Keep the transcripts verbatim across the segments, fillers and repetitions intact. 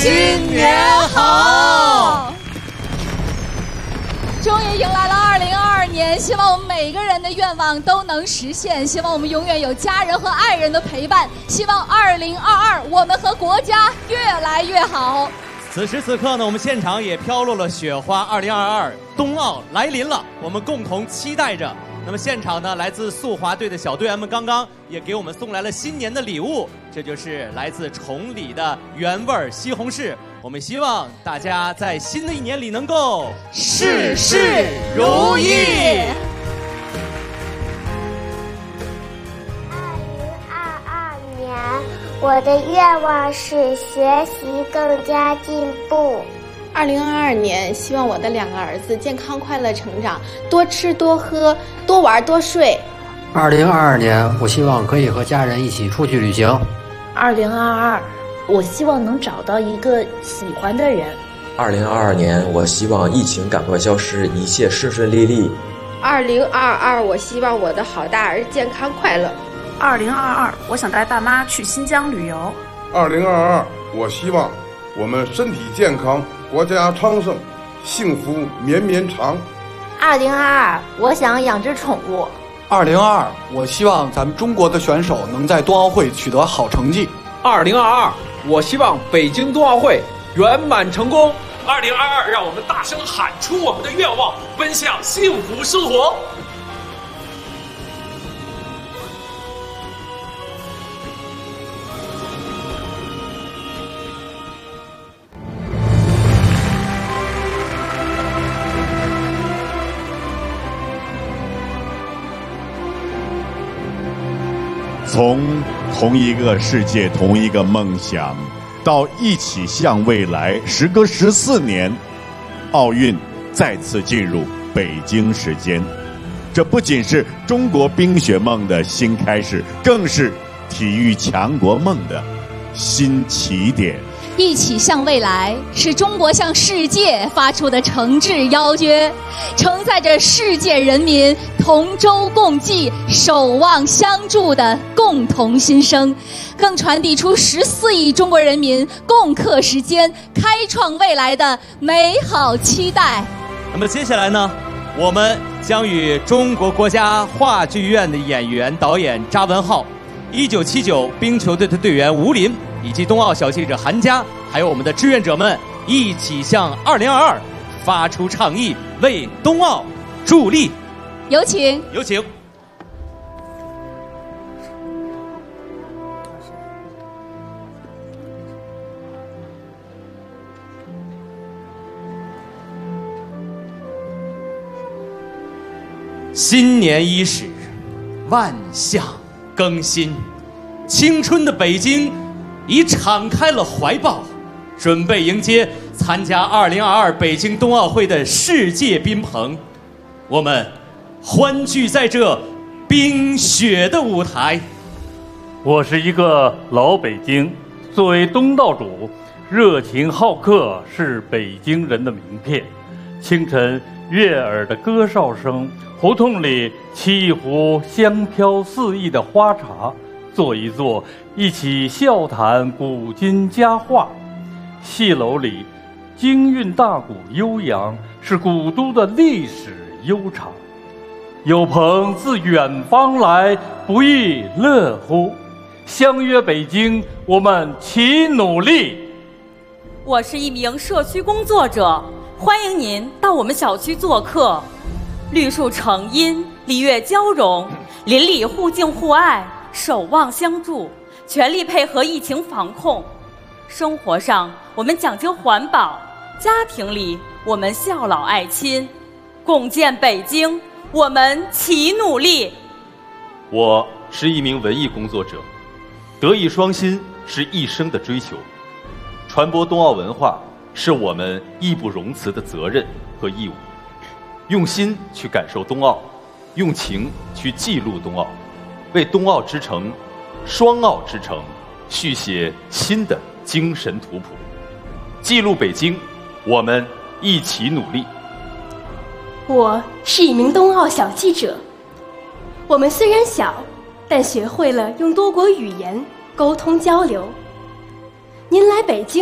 新年好！ 终于迎来了二零二二年，希望我们每个人的愿望都能实现，希望我们永远有家人和爱人的陪伴，希望二零二二我们和国家越来越好。 此时此刻呢，我们现场也飘落了雪花，二零二二冬奥来临了，我们共同期待着。那么现场呢，来自速滑队的小队员们刚刚也给我们送来了新年的礼物，这就是来自崇礼的原味西红柿。我们希望大家在新的一年里能够事事如意。 二零二二年，我的愿望是学习更加进步。 二零二二年，希望我的两个儿子健康快乐成长，多吃多喝，多玩多睡。 二零二二年，我希望可以和家人一起出去旅行。 二零二二，我希望能找到一个喜欢的人。 二零二二年，我希望疫情赶快消失，一切顺顺利利。 二零二二，我希望我的好大儿健康快乐。 二零二二，我想带爸妈去新疆旅游。 二零二二，我希望我们身体健康，国家昌盛，幸福绵绵长。 二零二二，我想养只宠物。 二零二二，我希望咱们中国的选手能在冬奥会取得好成绩。 二零二二，我希望北京冬奥会圆满成功。 二零二二，让我们大声喊出我们的愿望，奔向幸福生活。 从同一个世界、同一个梦想，到一起向未来，时隔十四年，奥运再次进入北京时间。这不仅是中国冰雪梦的新开始，更是体育强国梦的新起点。 一起向未来是中国向世界发出的诚挚邀约，承载着世界人民同舟共济、守望相助的共同心声，更传递出十四亿中国人民共克时艰、开创未来的美好期待。 那么接下来呢，我们将与中国国家话剧院的演员、导演查文浩、一九七九冰球队的队员吴林，以及冬奥小记者韩佳，还有我们的志愿者们，一起向二零二二发出倡议，为冬奥助力。 有请， 有请。新年伊始，万象更新，青春的北京已敞开了怀抱，准备迎接参加二零二二北京冬奥会的世界宾朋。我们欢聚在这冰雪的舞台。 我是一个老北京，作为东道主，热情好客是北京人的名片。清晨悦耳的歌哨声，胡同里沏一壶香飘四溢的花茶，坐一坐，一起笑谈古今佳话。戏楼里京韵大鼓悠扬，是古都的历史悠长。有朋自远方来，不亦乐乎？相约北京，我们齐努力。 我是一名社区工作者，欢迎您到我们小区做客。绿树成荫，礼乐交融，邻里互敬互爱，守望相助，全力配合疫情防控。生活上我们讲究环保，家庭里我们孝老爱亲，共建北京，我们齐努力。 我是一名文艺工作者，德艺双馨是一生的追求，传播冬奥文化是我们义不容辞的责任和义务。用心去感受冬奥，用情去记录冬奥，为冬奥之城、双奥之城续写新的精神图谱。记录北京，我们一起努力。 我是一名冬奥小记者，我们虽然小，但学会了用多国语言沟通交流。您来北京，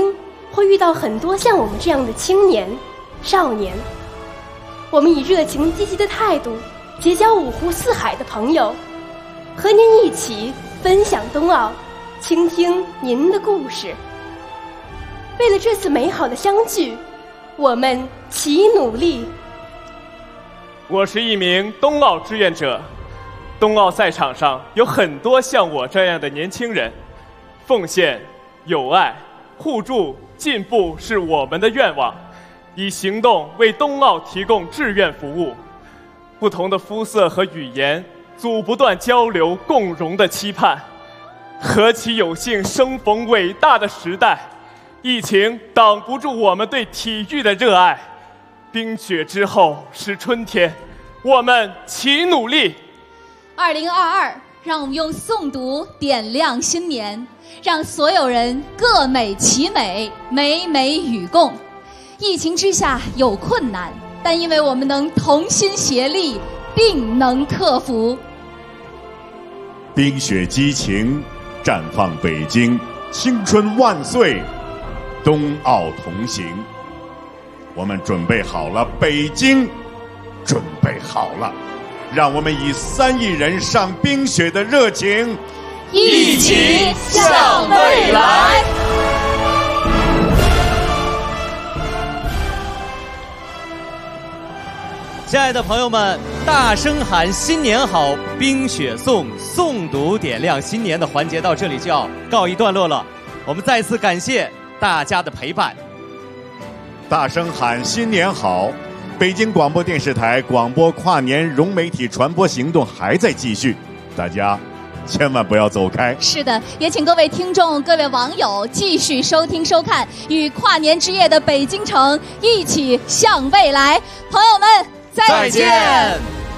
会遇到很多像我们这样的青年、少年。我们以热情积极的态度结交五湖四海的朋友，和您一起分享冬奥，倾听您的故事。为了这次美好的相聚，我们齐努力。 我是一名冬奥志愿者，冬奥赛场上有很多像我这样的年轻人，奉献、友爱、互助、进步是我们的愿望，以行动为冬奥提供志愿服务。不同的肤色和语言，阻不断交流共荣的期盼。何其有幸生逢伟大的时代，疫情挡不住我们对体育的热爱。冰雪之后是春天，我们齐努力。 二零二二，让我们用诵读点亮新年，让所有人各美其美，美美与共。疫情之下有困难，但因为我们能同心协力，定能克服。 冰雪激情，绽放北京，青春万岁，冬奥同行。我们准备好了，北京准备好了，让我们以三亿人上冰雪的热情， 一起向未来。 亲爱的朋友们，大声喊新年好，冰雪颂，诵读点亮新年的环节到这里就要告一段落了。我们再次感谢大家的陪伴。 大声喊新年好！北京广播电视台广播跨年融媒体传播行动还在继续，大家千万不要走开。 是的，也请各位听众、各位网友继续收听收看，与跨年之夜的北京城一起向未来。朋友们，再见。 再见。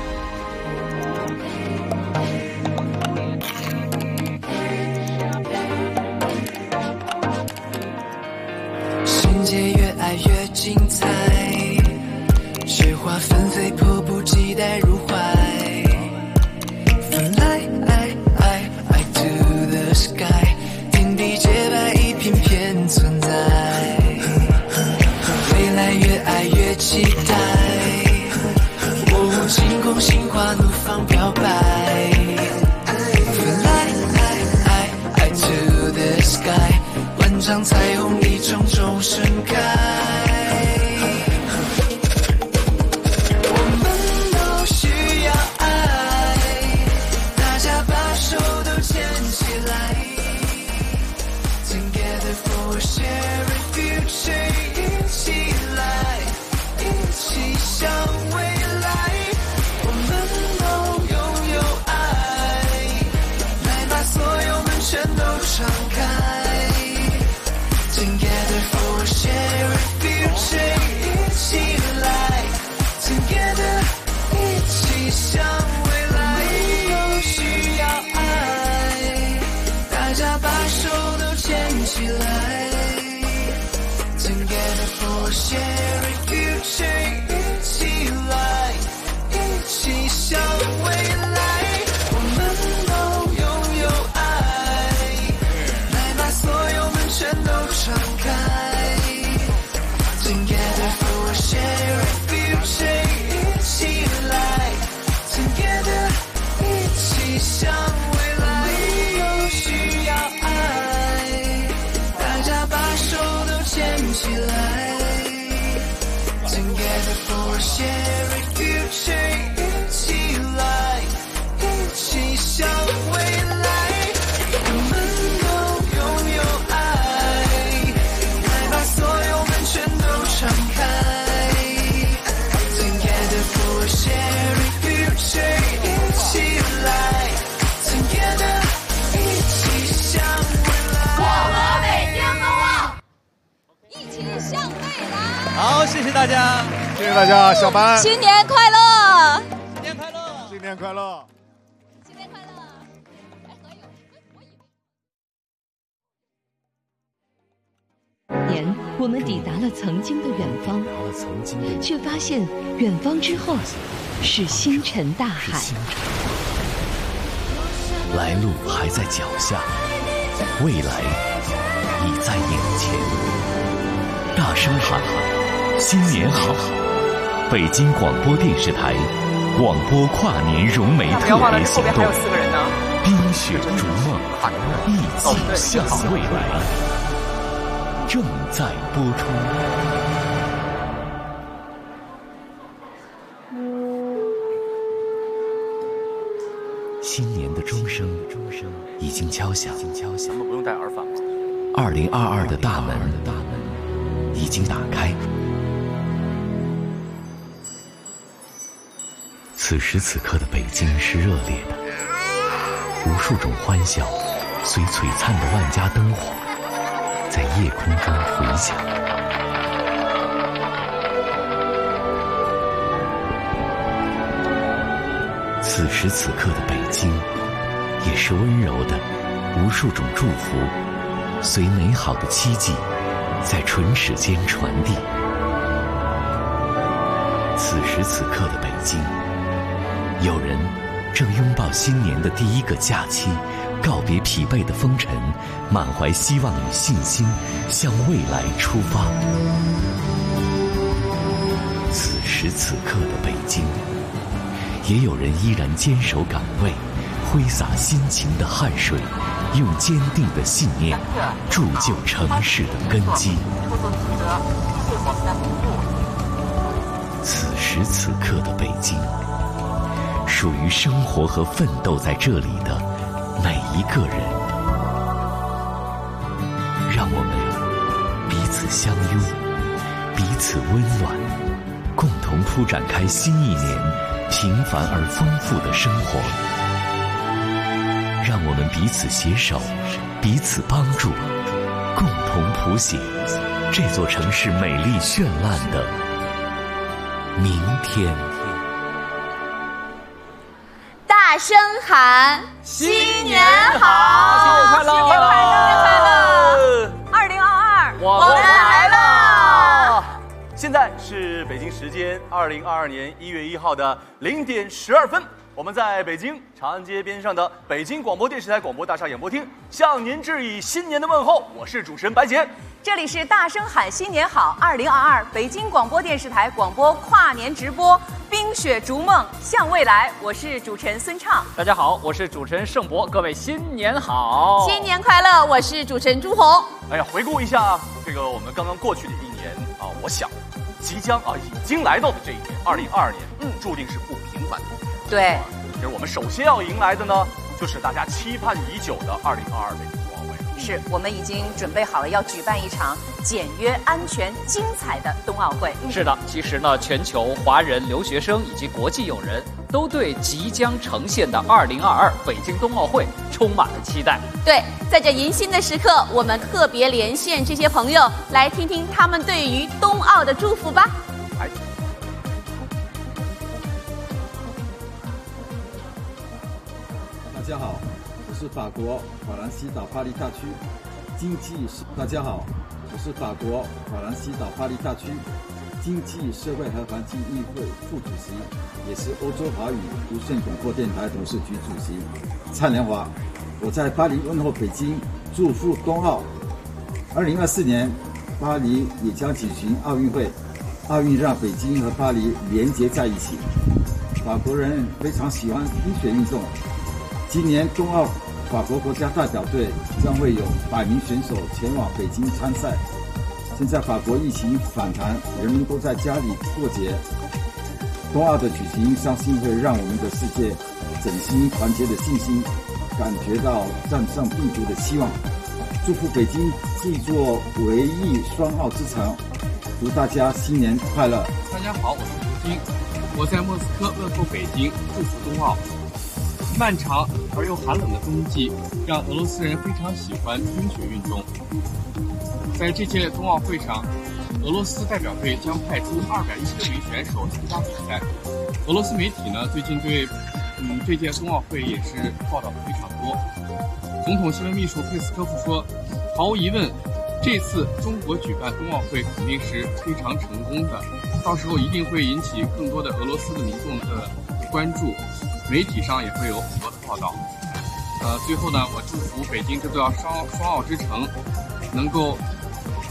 世界越爱越精彩，雪花纷飞，迫不及待入怀。Fly I I I to the sky， 天地洁白，一片片存在。未来越爱越期待，我晴空心花怒放飘摆。Fly I I I to the sky， 万丈彩虹一种种盛开。我们都需要爱，大家把手都牵起来。Together for a shared future， 一起来，一起向未来。我们都拥有爱，来把所有门全都敞开。Together for a shared future， 一起来 Together 一起向未来。都需要爱，大家把手都牵起来。Together for a shared future， 一起来，一起向未来。我们都拥有爱，来把所有门全都敞开。Together for a shared future， 一起来 Together 一起向未来。都需要爱，大家把手都牵起来。Together for a shared future， 一起来，一起向未来。我们都拥有爱，来把所有门全都敞开。Together for a shared future， 一起来 Together 一起向未来。 我和北京冬奥一起向未来。 好，谢谢大家， 谢谢大家，下班。 新年快乐！ 新年快乐！ 新年快乐！ 新年快乐！ 年，我们抵达了曾经的远方，却发现远方之后是星辰大海。 来路还在脚下，未来已在眼前。 大声喊新年好！北京广播电视台广播跨年融媒特别行动，冰雪逐梦，一起向未来，正在播出。新年的钟声已经敲响， 咱们不用戴耳返吗？ 二零二二的大门已经打开。此时此刻的北京是热烈的，无数种欢笑随璀璨的万家灯火在夜空中回响。此时此刻的北京也是温柔的，无数种祝福随美好的期冀在唇齿间传递。此时此刻的北京，有人正拥抱新年的第一个假期，告别疲惫的风尘，满怀希望与信心向未来出发。此时此刻的北京，也有人依然坚守岗位，挥洒辛勤的汗水，用坚定的信念铸就城市的根基。此时此刻的北京，属于生活和奋斗在这里的每一个人。让我们彼此相拥，彼此温暖，共同铺展开新一年平凡而丰富的生活。让我们彼此携手，彼此帮助，共同谱写这座城市美丽绚烂的明天。 大声喊新年好！ 新年快乐！ 新年快乐！二零二二，我们来了！ 现在是北京时间二零二二年一月一号的零点十二分，我们在北京长安街边上的北京广播电视台广播大厦演播厅向您致以新年的问候。我是主持人白洁。 这里是大声喊新年好二零二二北京广播电视台广播跨年直播，冰雪逐梦向未来，我是主持人孙畅。 大家好，我是主持人盛博，各位新年好！ 新年快乐！我是主持人朱红。 哎呀，回顾一下这个我们刚刚过去的一年啊，我想即将啊已经来到的这一年二零二二年，嗯，注定是不平凡的。 对， 其实我们首先要迎来的呢，就是大家期盼已久的二零二二北京冬奥会。 是我们已经准备好了要举办一场简约、安全、精彩的冬奥会。 是的，其实呢，全球华人留学生以及国际友人都对即将呈现的二零二二北京冬奥会充满了期待。 对，在这迎新的时刻，我们特别连线这些朋友，来听听他们对于冬奥的祝福吧。 来。 大家好，我是法国法兰西岛巴黎大区经济。大家好，我是法国法兰西岛巴黎大区经济社会和环境议会副主席，也是欧洲华语无线广播电台董事局主席蔡良华。我在巴黎问候北京，祝福冬奥。二零二四年，巴黎也将举行奥运会，奥运让北京和巴黎连结在一起。法国人非常喜欢冰雪运动。今年冬奥法国国家代表队将会有百名选手前往北京参赛。现在法国疫情反弹，人们都在家里过节。冬奥的举行，相信会让我们的世界整心团结的信心，感觉到战胜病毒的希望。祝福北京是一座唯一双奥之城，祝大家新年快乐！ 大家好，我是胡金，我在莫斯科问候北京，祝福冬奥。漫长而又寒冷的冬季，让俄罗斯人非常喜欢冰雪运动。在这届冬奥会上，俄罗斯代表队将派出二百一十六名选手参加比赛。俄罗斯媒体呢，最近对嗯这届冬奥会也是报道的非常多。总统新闻秘书佩斯科夫说，毫无疑问，这次中国举办冬奥会肯定是非常成功的，到时候一定会引起更多的俄罗斯的民众的关注。媒体上也会有很多的报道。呃，最后呢，我祝福北京这座双双奥之城能够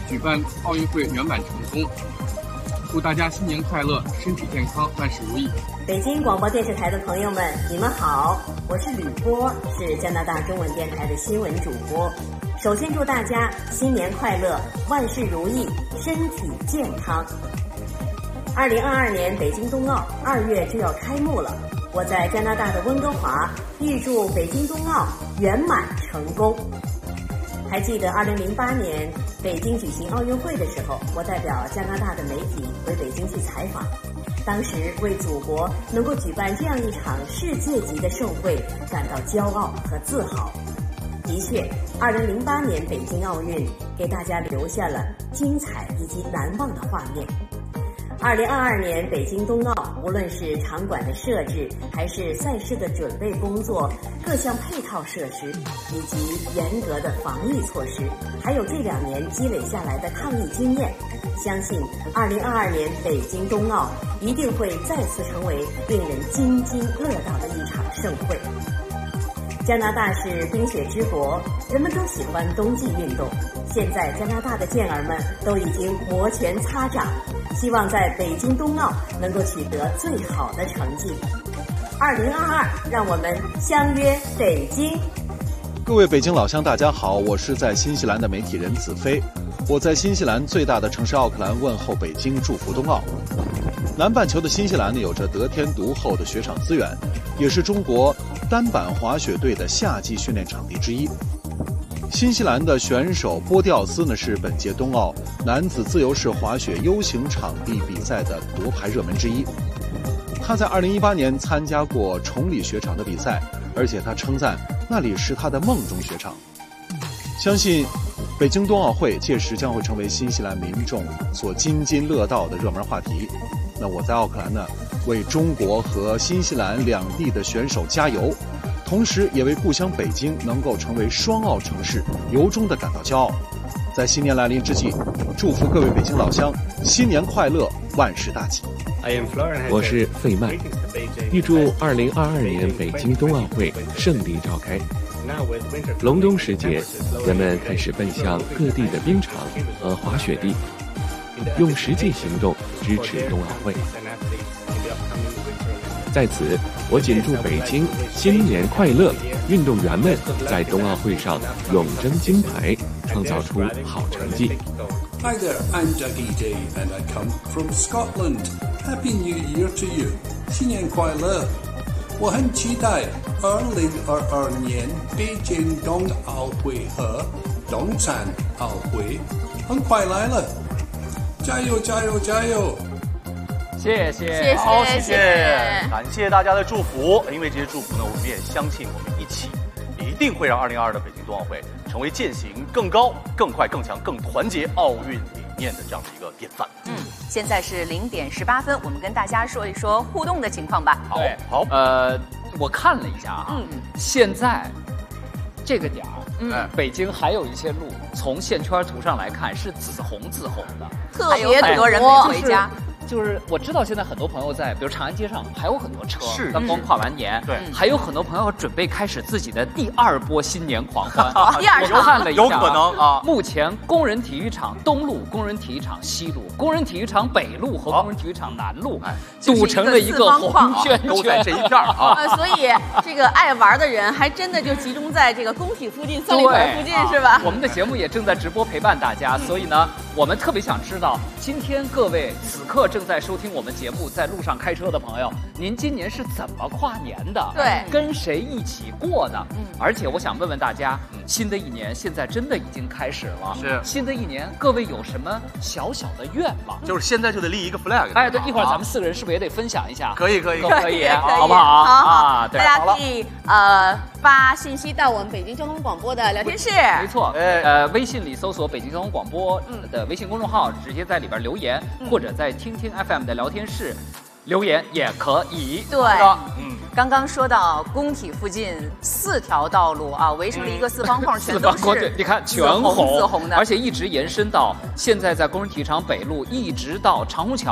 举办奥运会圆满成功。祝大家新年快乐，身体健康，万事如意。 北京广播电视台的朋友们，你们好，我是吕波，是加拿大中文电台的新闻主播。首先祝大家新年快乐，万事如意，身体健康。二零二二年北京冬奥二月就要开幕了，我在加拿大的温哥华，预祝北京冬奥圆满成功。还记得二零零八年北京举行奥运会的时候，我代表加拿大的媒体回北京去采访，当时为祖国能够举办这样一场世界级的盛会感到骄傲和自豪。的确，二零零八年北京奥运给大家留下了精彩以及难忘的画面。二零二二年北京冬奥，无论是场馆的设置，还是赛事的准备工作，各项配套设施，以及严格的防疫措施，还有这两年积累下来的抗疫经验，相信二零二二年北京冬奥一定会再次成为令人津津乐道的一场盛会。加拿大是冰雪之国，人们都喜欢冬季运动。现在加拿大的健儿们都已经摩拳擦掌，希望在北京冬奥能够取得最好的成绩。二零二二，让我们相约北京。 各位北京老乡，大家好，我是在新西兰的媒体人子飞。我在新西兰最大的城市奥克兰问候北京，祝福冬奥。南半球的新西兰呢，有着得天独厚的雪场资源，也是中国单板滑雪队的夏季训练场地之一。新西兰的选手波蒂奥斯呢，是本届冬奥男子自由式滑雪 U 型场地比赛的夺牌热门之一。他在二零一八年参加过崇礼雪场的比赛，而且他称赞那里是他的梦中雪场。相信北京冬奥会届时将会成为新西兰民众所津津乐道的热门话题。那我在奥克兰呢，为中国和新西兰两地的选手加油，同时也为故乡北京能够成为双奥城市由衷的感到骄傲。在新年来临之际，祝福各位北京老乡新年快乐，万事大吉。 我是费曼，预祝二零二二年北京冬奥会胜利召开。隆冬时节，人们开始奔向各地的冰场和滑雪地，用实际行动支持冬奥会。在此，我谨祝北京新年快乐，运动员们在冬奥会上勇争金牌，创造出好成绩。 Hi there, I'm Dougie Day and I come from Scotland. Happy New Year to you. 新年快乐！我很期待二零二二年北京冬奥会和冬残奥会很快来了，加油加油加油！ 谢谢， 谢谢， 好，谢谢，感谢大家的祝福。因为这些祝福呢，我们也相信我们一起一定会让二零二二的北京冬奥会成为践行更高、更快、更强、更团结奥运理念的这样的一个典范。 嗯，现在是零点十八分，我们跟大家说一说互动的情况吧。 好， 好， 呃，我看了一下啊，嗯，现在这个点儿，嗯，北京还有一些路，从线圈图上来看是紫红紫红的， 特别多人没回家。 就是我知道现在很多朋友在，比如长安街上还有很多车， 是刚刚跨完年，对，还有很多朋友准备开始自己的第二波新年狂欢。 第二我看了一下， 有可能啊。 目前工人体育场东路、工人体育场西路、工人体育场北路和工人体育场南路组成了一个红圈圈， 都在这一片啊。 所以这个爱玩的人还真的就集中在这个工体附近、三里屯附近，是吧？ 我们的节目也正在直播陪伴大家，所以呢，我们特别想知道，今天各位此刻正在收听我们节目，在路上开车的朋友，您今年是怎么跨年的？ 对， 跟谁一起过的？嗯，而且我想问问大家，嗯、新的一年现在真的已经开始了。 是， 新的一年，各位有什么小小的愿望？ 就是现在就得立一个 flag。 哎，对，一会儿咱们四个人是不是也得分享一下？ 可以，可以， 可以， 好不好？ 好， 啊，对， 大家可以呃发信息到我们北京交通广播的聊天室。 没错，呃，微信里搜索北京交通广播的微信公众号，直接在里边留言，或者在听听 F M 的聊天室留言也可以。 对，嗯，刚刚说到工体附近四条道路啊，围成了一个四方框，全都是你看全红紫红的， 而且一直延伸到现在在工人体育场北路，一直到长虹桥。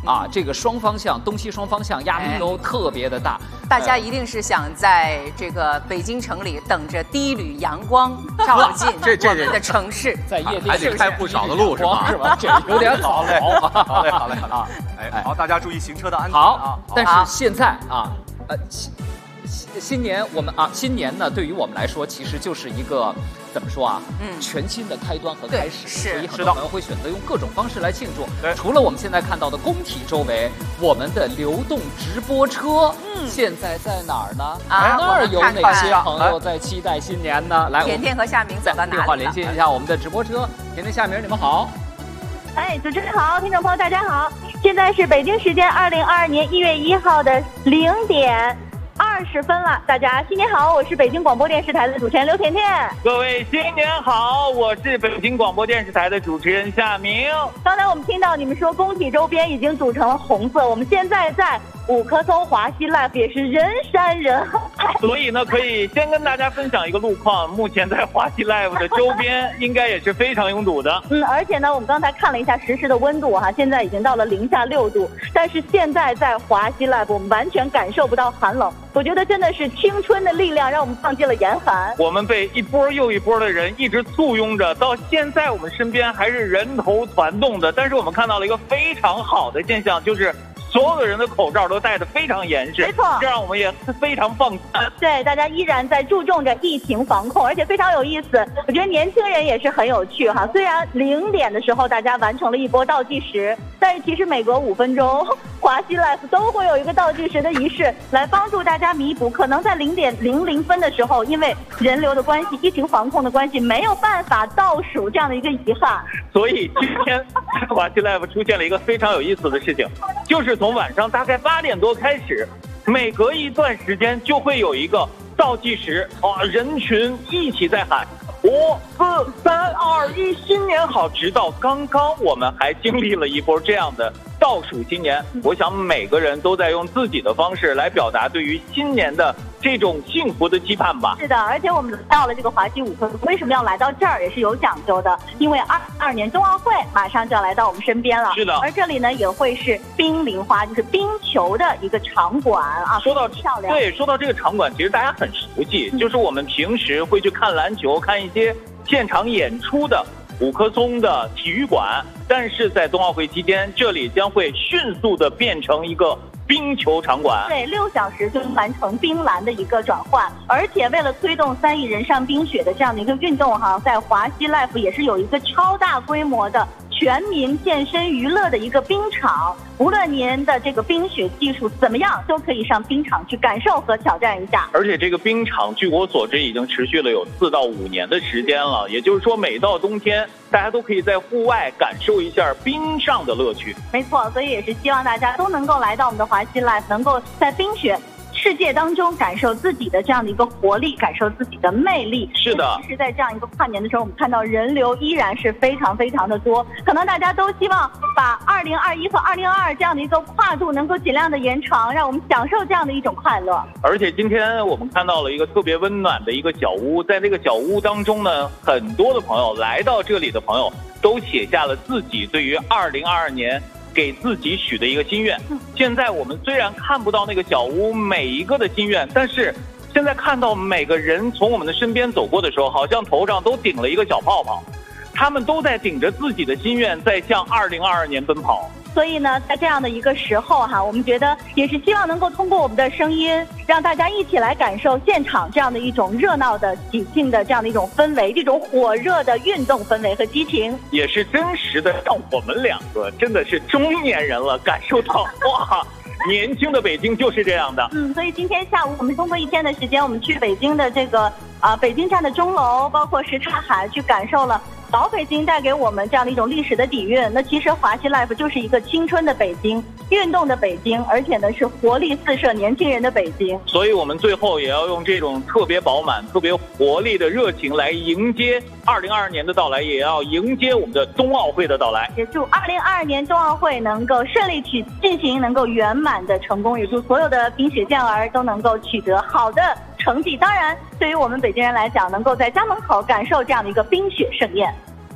啊，这个双方向东西双方向压力都特别的大。 大家一定是想在这个北京城里等着第一缕阳光照进这这我们的城市， 在夜店还得开不少的路是吧？ 是吧？这有点早。 好嘞，好嘞，好嘞啊！哎，好，大家注意行车的安全好啊！ 但是现在啊，呃，新新新年我们啊，新年呢，对于我们来说，其实就是一个怎么说啊？嗯，全新的开端和开始。 是， 所以很多朋友会选择用各种方式来庆祝。除了我们现在看到的工体周围，我们的流动直播车，嗯，现在在哪儿呢？ 啊， 那儿有哪些朋友在期待新年呢？来， 甜甜和夏明走到哪里？ 电话连接一下我们的直播车。甜甜、夏明，你们好。 哎，主持人好，听众朋友大家好，现在是北京时间二零二二年一月一号的零点二十分了，大家新年好，我是北京广播电视台的主持人刘甜甜。 各位新年好，我是北京广播电视台的主持人夏明。 刚才我们听到你们说工体周边已经组成了红色，我们现在在五棵松华西 Life 也是人山人海， 所以呢，可以先跟大家分享一个路况。目前在华西 Life 的周边应该也是非常拥堵的。 嗯，而且呢，我们刚才看了一下实时的温度哈，现在已经到了零下六度，但是现在在华西 Life 我们完全感受不到寒冷。我觉得真的是青春的力量让我们放弃了严寒。 我们被一波又一波的人一直簇拥着，到现在我们身边还是人头攒动的。但是我们看到了一个非常好的现象，就是所有的人的口罩都戴得非常严实， 没错， 这让我们也非常放心。 对，大家依然在注重着疫情防控，而且非常有意思。我觉得年轻人也是很有趣哈。虽然零点的时候大家完成了一波倒计时，但是其实每隔五分钟，华西 Life 都会有一个倒计时的仪式，来帮助大家弥补可能在零点零零分的时候，因为人流的关系、疫情防控的关系，没有办法倒数这样的一个遗憾。 所以今天华西 Life 出现了一个非常有意思的事情，就是从晚上大概八点多开始，每隔一段时间就会有一个倒计时，啊，人群一起在喊五四三二一，新年好！直到刚刚我们还经历了一波这样的倒数新年。我想每个人都在用自己的方式来表达对于新年的这种幸福的期盼吧。 是的，而且我们到了这个华西五棵松，为什么要来到这儿也是有讲究的，因为二二年冬奥会马上就要来到我们身边了。 是的， 而这里呢也会是冰凌花，就是冰球的一个场馆啊。 说到漂亮， 对，说到这个场馆，其实大家很熟悉，嗯、就是我们平时会去看篮球，看一些现场演出的五棵松的体育馆，但是在冬奥会期间，这里将会迅速的变成一个冰球场馆。 对，六小时就完成冰篮的一个转换，而且为了推动三亿人上冰雪的这样的一个运动哈，在华西 Life 也是有一个超大规模的全民健身娱乐的一个冰场，无论您的这个冰雪技术怎么样，都可以上冰场去感受和挑战一下。 而且这个冰场据我所知已经持续了有四到五年的时间了，也就是说每到冬天大家都可以在户外感受一下冰上的乐趣。 没错，所以也是希望大家都能够来到我们的华西 Life， 能够在冰雪世界当中感受自己的这样的一个活力，感受自己的魅力。 是的， 其实在这样一个跨年的时候，我们看到人流依然是非常非常的多，可能大家都希望把二零二一和二零二二这样的一个跨度能够尽量的延长，让我们享受这样的一种快乐。 而且今天我们看到了一个特别温暖的一个小屋，在这个小屋当中呢，很多的朋友来到这里的朋友都写下了自己对于二零二二年给自己许的一个心愿。现在我们虽然看不到那个小屋每一个的心愿，但是现在看到每个人从我们的身边走过的时候，好像头上都顶了一个小泡泡，他们都在顶着自己的心愿在向二零二二年奔跑。 所以呢，在这样的一个时候哈，我们觉得也是希望能够通过我们的声音，让大家一起来感受现场这样的一种热闹的、喜庆的这样的一种氛围，这种火热的运动氛围和激情， 也是真实的让我们两个真的是中年人了感受到哇，年轻的北京就是这样的。 嗯，所以今天下午我们通过一天的时间，我们去北京的这个啊、呃、北京站的钟楼，包括什刹海，去感受了老北京带给我们这样的一种历史的底蕴。那其实华西 Life 就是一个青春的北京，运动的北京，而且呢是活力四射年轻人的北京。 所以我们最后也要用这种特别饱满、特别活力的热情来迎接二零二二年的到来，也要迎接我们的冬奥会的到来。 也祝二零二二年冬奥会能够顺利去进行，能够圆满的成功，也祝所有的冰雪健儿都能够取得好的成绩。当然对于我们北京人来讲，能够在家门口感受这样的一个冰雪盛宴。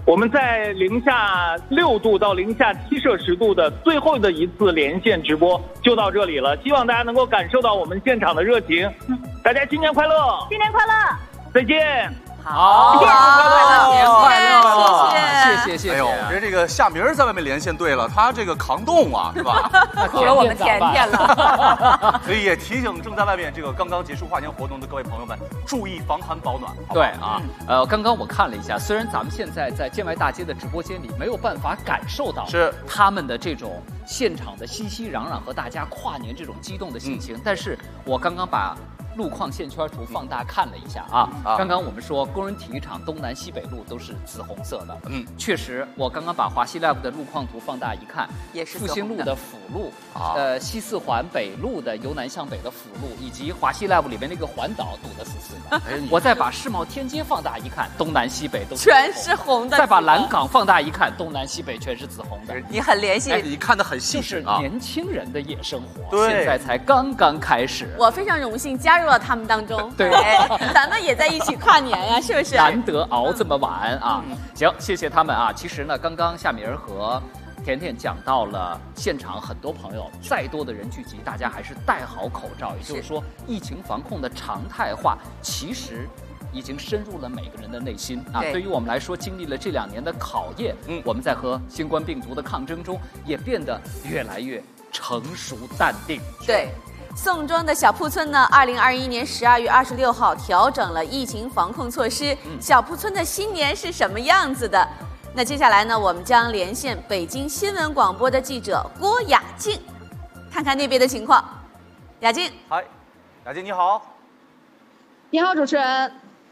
我们在零下六度到零下七摄氏度的最后的一次连线直播就到这里了，希望大家能够感受到我们现场的热情。大家新年快乐！ 新年快乐！ 再见。 好， 新年快乐！ 新年快乐！ 谢谢谢谢。 哎呦，我觉得这个夏明在外面连线对了，他这个扛冻啊，是吧？ 苦了我们甜甜了。 所以也提醒正在外面这个刚刚结束跨年活动的各位朋友们，注意防寒保暖。 对啊，呃，刚刚我看了一下，虽然咱们现在在建外大街的直播间里没有办法感受到是他们的这种现场的熙熙攘攘和大家跨年这种激动的心情，嗯、但是我刚刚把路况线圈图放大看了一下啊，啊刚刚我们说工人体育场东南西北路都是紫红色的，嗯，确实，我刚刚把华西 Live 的路况图放大一看， 也是复兴路的辅路，啊、呃，西四环北路的由南向北的辅路，以及华西 Live 里面那个环岛堵得死死的。哎、我再把世贸天阶放大一看，东南西北都是全是红的。 再把蓝港放大一看，东南西北全是紫红的。 你很联系， 哎、你看得很细致啊，就是年轻人的夜生活，对，现在才刚刚开始。 我非常荣幸加入了他们当中。 对， 咱们也在一起跨年呀，是不是？ 难得熬这么晚啊！嗯、行，谢谢他们啊。其实呢，刚刚夏明儿和甜甜讲到了现场很多朋友，再多的人聚集，大家还是戴好口罩。也就是说，疫情防控的常态化，其实已经深入了每个人的内心啊。对于我们来说，经历了这两年的考验，嗯，我们在和新冠病毒的抗争中，也变得越来越成熟淡定。 对。宋庄的小铺村呢，二零二一年十二月二十六号调整了疫情防控措施。嗯、小铺村的新年是什么样子的？那接下来呢，我们将连线北京新闻广播的记者郭雅静，看看那边的情况。雅静， 嗨，雅静你好。 你好，主持人。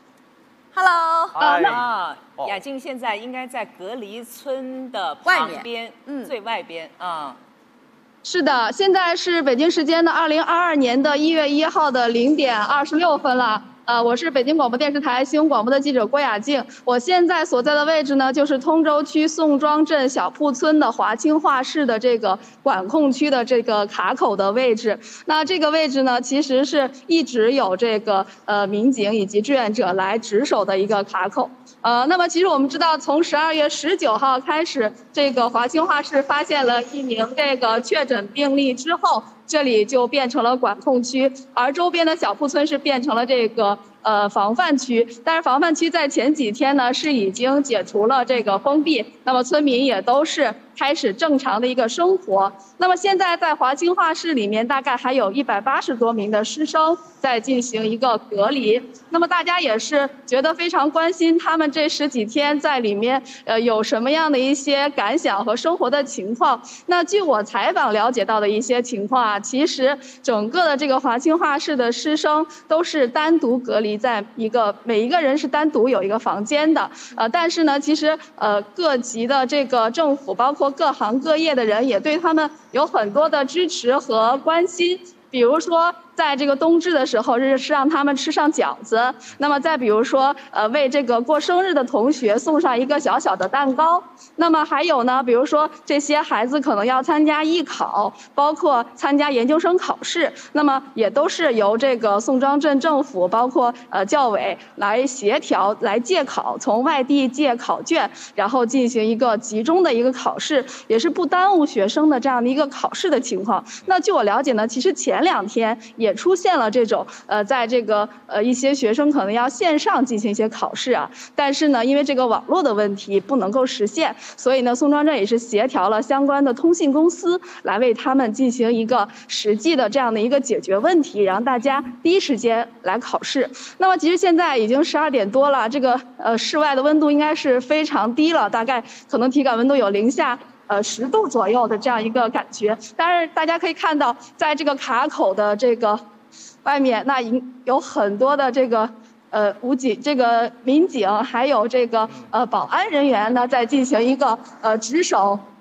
Hello。 啊， 那雅静现在应该在隔离村的旁边，嗯，最外边啊。 是的，现在是北京时间的二零二二年的一月一号的零点二十六分了。呃，我是北京广播电视台新闻广播的记者郭雅静。我现在所在的位置呢，就是通州区宋庄镇小铺村的华清化市的这个管控区的这个卡口的位置。那这个位置呢，其实是一直有这个呃民警以及志愿者来值守的一个卡口。呃，那么其实我们知道，从十二月十九号开始，这个华清化市发现了一名这个确诊病例之后，这里就变成了管控区，而周边的小铺村是变成了这个呃防范区。但是防范区在前几天呢是已经解除了这个封闭，那么村民也都是开始正常的一个生活。那么现在在华清化市里面，大概还有一百八十多名的师生在进行一个隔离。那么大家也是觉得非常关心他们这十几天在里面呃有什么样的一些感想和生活的情况。那据我采访了解到的一些情况啊，其实整个的这个华清化市的师生都是单独隔离在一个，每一个人是单独有一个房间的。呃，但是呢，其实呃各级的这个政府，包括各行各业的人，也对他们有很多的支持和关心。比如说，在这个冬至的时候，是让他们吃上饺子。那么再比如说，呃，为这个过生日的同学送上一个小小的蛋糕。那么还有呢，比如说这些孩子可能要参加艺考，包括参加研究生考试，那么也都是由这个宋庄镇政府，包括呃教委来协调来借考，从外地借考卷，然后进行一个集中的一个考试，也是不耽误学生的这样的一个考试的情况。那据我了解呢，其实前两天也出现了这种呃，在这个呃一些学生可能要线上进行一些考试啊，但是呢，因为这个网络的问题不能够实现，所以呢，宋庄镇也是协调了相关的通信公司来为他们进行一个实际的这样的一个解决问题，让大家第一时间来考试。那么其实现在已经十二点多了，这个呃室外的温度应该是非常低了，大概可能体感温度有零下。呃，十度左右的这样一个感觉，但是大家可以看到，在这个卡口的这个外面，那已有很多的这个呃武警、这个民警，还有这个呃保安人员呢，在进行一个呃值守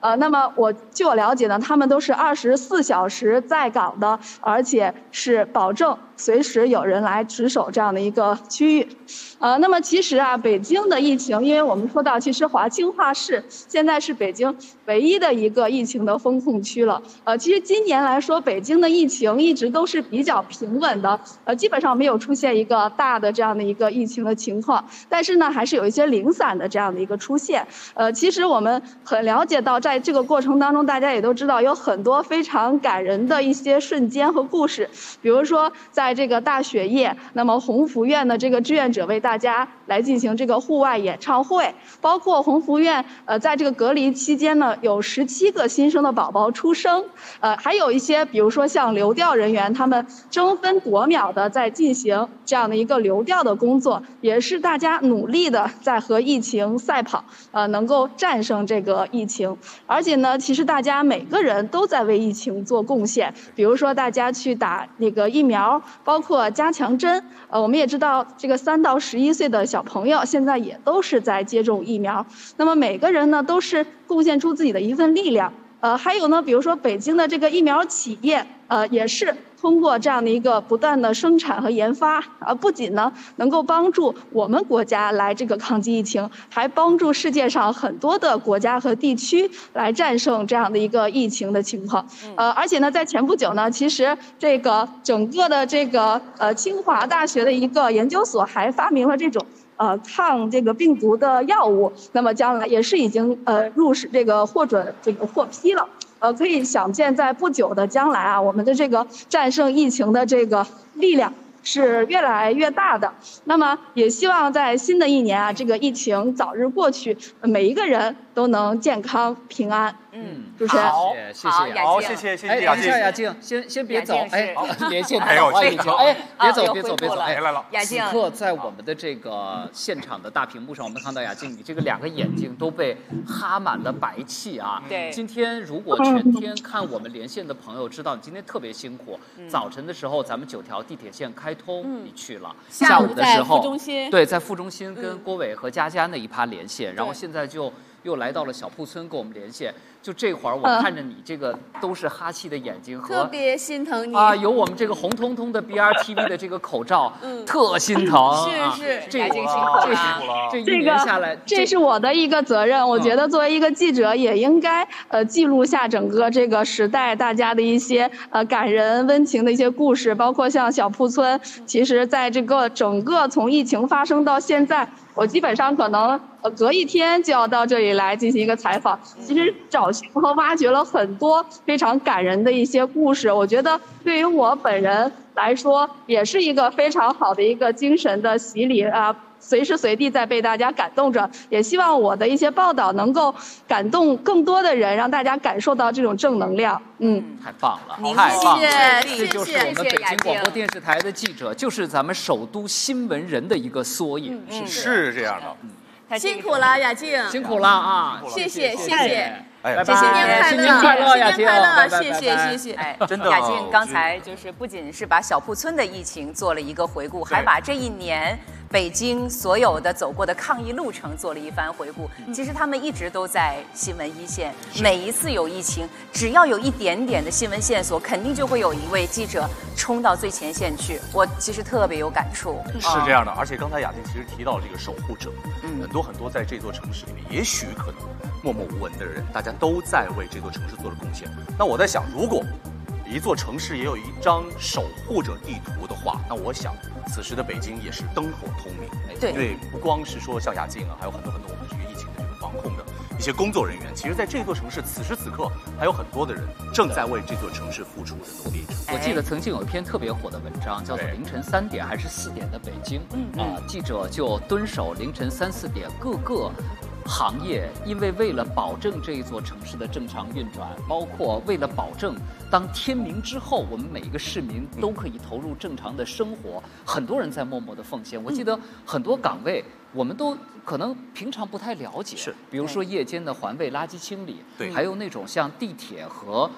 呃，那么我据我了解呢，他们都是二十四小时在岗的，而且是保证随时有人来值守这样的一个区域。呃，那么其实啊，北京的疫情，因为我们说到，其实华清化市现在是北京唯一的一个疫情的封控区了。呃，其实今年来说，北京的疫情一直都是比较平稳的，呃，基本上没有出现一个大的这样的一个疫情的情况。但是呢，还是有一些零散的这样的一个出现。呃，其实我们很了解到，在这个过程当中，大家也都知道有很多非常感人的一些瞬间和故事。比如说，在这个大雪夜，那么鸿福院的这个志愿者为大家来进行这个户外演唱会，包括鸿福院呃在这个隔离期间呢，有十七个新生的宝宝出生，呃，还有一些比如说像流调人员，他们争分夺秒的在进行这样的一个流调的工作，也是大家努力的在和疫情赛跑，呃，能够战胜这个疫情。而且呢，其实大家每个人都在为疫情做贡献，比如说大家去打那个疫苗，包括加强针，呃，我们也知道这个三到十一岁的小朋友现在也都是在接种疫苗。那么每个人呢，都是贡献出自己的一份力量。呃，还有呢，比如说北京的这个疫苗企业，呃，也是通过这样的一个不断的生产和研发，呃，不仅呢能够帮助我们国家来这个抗击疫情，还帮助世界上很多的国家和地区来战胜这样的一个疫情的情况。呃，而且呢，在前不久呢，其实这个整个的这个呃清华大学的一个研究所还发明了这种呃抗这个病毒的药物，那么将来也是已经呃入市这个获准这个获批了。呃，可以想见，在不久的将来啊，我们的这个战胜疫情的这个力量是越来越大的。那么，也希望在新的一年啊，这个疫情早日过去，每一个人都能健康平安。 嗯， 主持人， 好，谢谢， 好，谢谢，谢谢雅静。 哎，雅静，先先别走，哎，连线还有话已经，哎，别走，别走，别走， 哎，来了。 此刻在我们的这个现场的大屏幕上，我们看到雅静，你这个两个眼睛都被哈满了白气啊。 对。 今天如果全天看我们连线的朋友知道，你今天特别辛苦。早晨的时候，咱们九条地铁线开通，你去了。下午的时候，对，在副中心跟郭伟和佳佳那一趴连线，然后现在就又来到了小铺村跟我们连线。就这会儿，我看着你这个都是哈气的眼睛和特别心疼你啊，有我们这个红彤彤的 B R T V 的这个口罩，嗯，特心疼。 是是， 这雅静辛苦了。 这一年下来， 这是我的一个责任。我觉得作为一个记者，也应该呃记录下整个这个时代大家的一些呃感人温情的一些故事，包括像小铺村。其实，在这个整个从疫情发生到现在，我基本上可能呃隔一天就要到这里来进行一个采访。其实找寻和挖掘了很多非常感人的一些故事，我觉得对于我本人来说，也是一个非常好的一个精神的洗礼啊。随时随地在被大家感动着，也希望我的一些报道能够感动更多的人，让大家感受到这种正能量。嗯， 太棒了， 太棒了！ 这就是我们北京广播电视台的记者，就是咱们首都新闻人的一个缩影。 嗯， 是这样的。 嗯，辛苦了，雅静， 辛苦了啊！ 谢谢，谢谢。 哎， 拜拜， 新年快乐， 新年快乐，雅静， 谢谢，谢谢。 哎，真的， 雅静刚才就是不仅是把小铺村的疫情做了一个回顾，还把这一年北京所有的走过的抗疫路程做了一番回顾。其实他们一直都在新闻一线，每一次有疫情，只要有一点点的新闻线索，肯定就会有一位记者冲到最前线去。我其实特别有感触。 是这样的，而且刚才雅静其实提到了这个守护者，嗯，很多很多在这座城市里面，也许可能默默无闻的人，大家都在为这座城市做了贡献。那我在想，如果一座城市也有一张守护者地图的话，那我想此时的北京也是灯火通明。 对， 因为不光是说像雅静啊，还有很多很多我们这个疫情的这个防控的一些工作人员，其实在这座城市此时此刻还有很多的人正在为这座城市付出着努力着。 我记得曾经有一篇特别火的文章，叫做《凌晨三点还是四点的北京》。嗯啊，记者就蹲守凌晨三四点各个行业，因为为了保证这一座城市的正常运转，包括为了保证当天明之后，我们每一个市民都可以投入正常的生活，很多人在默默的奉献。我记得很多岗位，我们都可能平常不太了解， 是， 比如说夜间的环卫、垃圾清理， 对， 还有那种像地铁和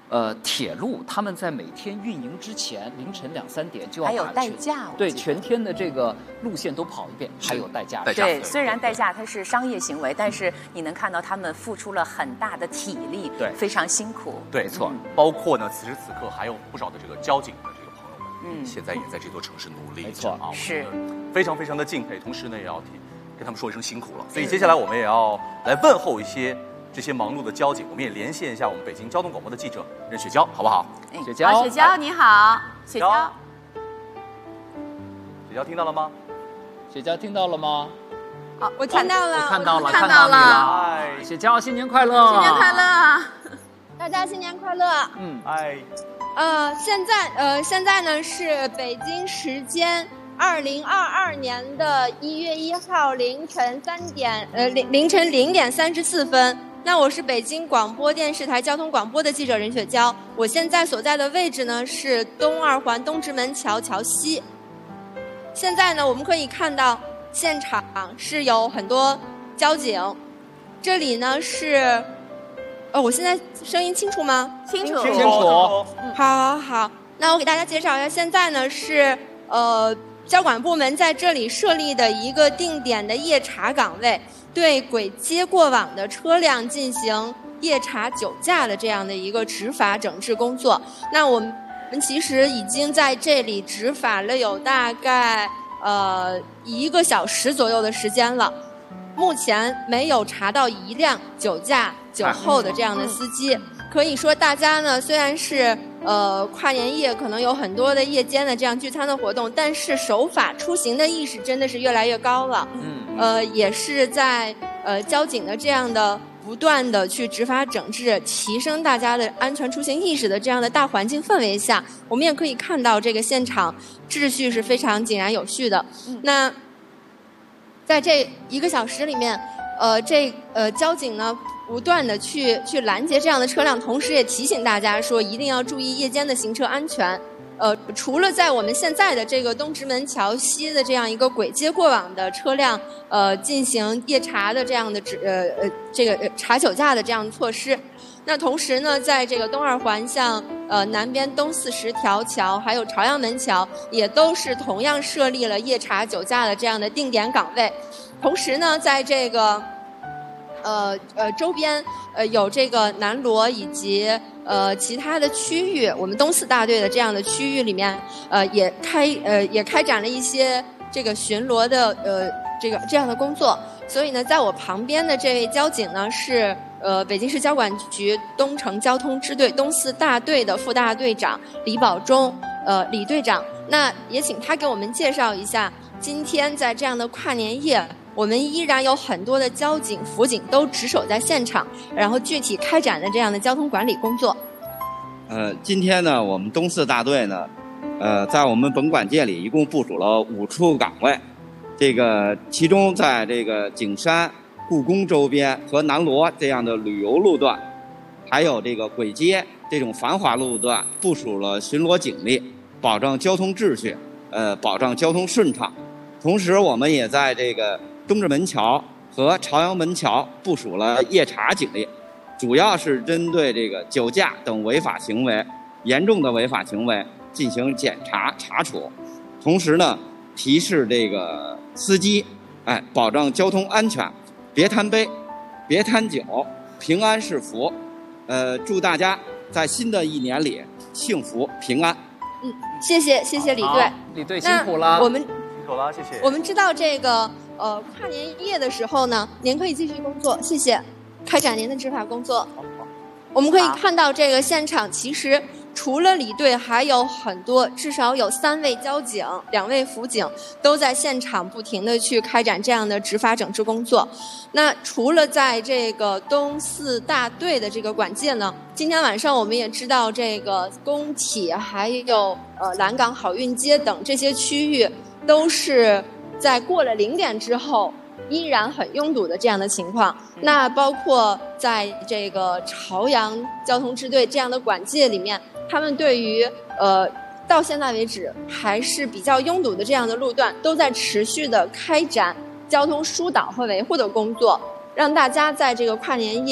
呃，铁路他们在每天运营之前凌晨两三点就要还有把全代驾， 对全天的这个路线都跑一遍，还有代驾。 对，虽然代驾它是商业行为，但是你能看到他们付出了很大的体力， 对， 非常辛苦。 对，没错。包括呢，此时此刻还有不少的这个交警的这个朋友们，嗯，现在也在这座城市努力，没错啊， 是非常非常的敬佩，同时呢，也要提跟他们说一声辛苦了。所以接下来我们也要来问候一些。这些忙碌的交警，我们也连线一下我们北京交通广播的记者任雪娇，好不好？ 雪娇， 好，雪娇你好，雪娇， 雪娇听到了吗？ 雪娇听到了吗？ 好，我听到了， 我看到了， 看到了。 哎， 雪娇，新年快乐！ 新年快乐！ 大家新年快乐！ 嗯， 哎， 呃，现在呃，现在呢是北京时间。二零二二年的一月一号凌晨三点，呃凌凌晨零点三十四分。那我是北京广播电视台交通广播的记者任雪娇，我现在所在的位置呢是东二环东直门桥桥西。现在呢，我们可以看到现场是有很多交警，这里呢是，呃，我现在声音清楚吗？ 清楚， 清楚。嗯，好，好，好。那我给大家介绍一下，现在呢是呃。交管部门在这里设立的一个定点的夜查岗位，对轨接过往的车辆进行夜查酒驾的这样的一个执法整治工作。那我们其实已经在这里执法了有大概呃一个小时左右的时间了，目前没有查到一辆酒驾酒后的这样的司机。可以说，大家呢虽然是呃跨年夜可能有很多的夜间的这样聚餐的活动，但是守法出行的意识真的是越来越高了。嗯，呃，也是在呃交警的这样的不断的去执法整治、提升大家的安全出行意识的这样的大环境氛围下，我们也可以看到这个现场秩序是非常井然有序的。嗯、那在这一个小时里面，呃，这呃交警呢。不断的去去拦截这样的车辆，同时也提醒大家说一定要注意夜间的行车安全。呃，除了在我们现在的这个东直门桥西的这样一个轨接过往的车辆，呃，进行夜查的这样的呃呃这个、呃、查酒驾的这样的措施，那同时呢，在这个东二环像呃南边东四十条桥，还有朝阳门桥，也都是同样设立了夜查酒驾的这样的定点岗位。同时呢，在这个呃呃，周边呃有这个南锣以及呃其他的区域，我们东四大队的这样的区域里面，呃也开呃也开展了一些这个巡逻的呃这个这样的工作。所以呢，在我旁边的这位交警呢是呃北京市交管局东城交通支队东四大队的副大队长李宝忠呃李队长。那也请他给我们介绍一下，今天在这样的跨年夜，我们依然有很多的交警、辅警都值守在现场，然后具体开展的这样的交通管理工作。 呃，今天呢，我们东四大队呢，呃，在我们本管界里一共部署了五处岗位，这个其中在这个景山、故宫周边和南锣这样的旅游路段，还有这个轨街这种繁华路段，部署了巡逻警力，保障交通秩序，呃，保障交通顺畅。同时，我们也在这个东直门桥和朝阳门桥部署了夜查警力，主要是针对这个酒驾等违法行为、严重的违法行为进行检查查处。同时呢，提示这个司机，哎，保障交通安全，别贪杯，别贪酒，平安是福。呃，祝大家在新的一年里幸福平安。 嗯，谢谢谢谢李队， 李队辛苦了。 我们辛苦了，谢谢。 我们知道这个呃跨年夜的时候呢，您可以继续工作，谢谢，开展您的执法工作。我们可以看到这个现场，其实除了李队，还有很多，至少有三位交警、两位辅警都在现场不停地去开展这样的执法整治工作。那除了在这个东四大队的这个管界呢，今天晚上我们也知道这个工体还有呃蓝港好运街等这些区域都是在过了零点之后依然很拥堵的这样的情况。那包括在这个朝阳交通支队这样的管界里面，他们对于呃到现在为止还是比较拥堵的这样的路段，都在持续的开展交通疏导和维护的工作，让大家在这个跨年夜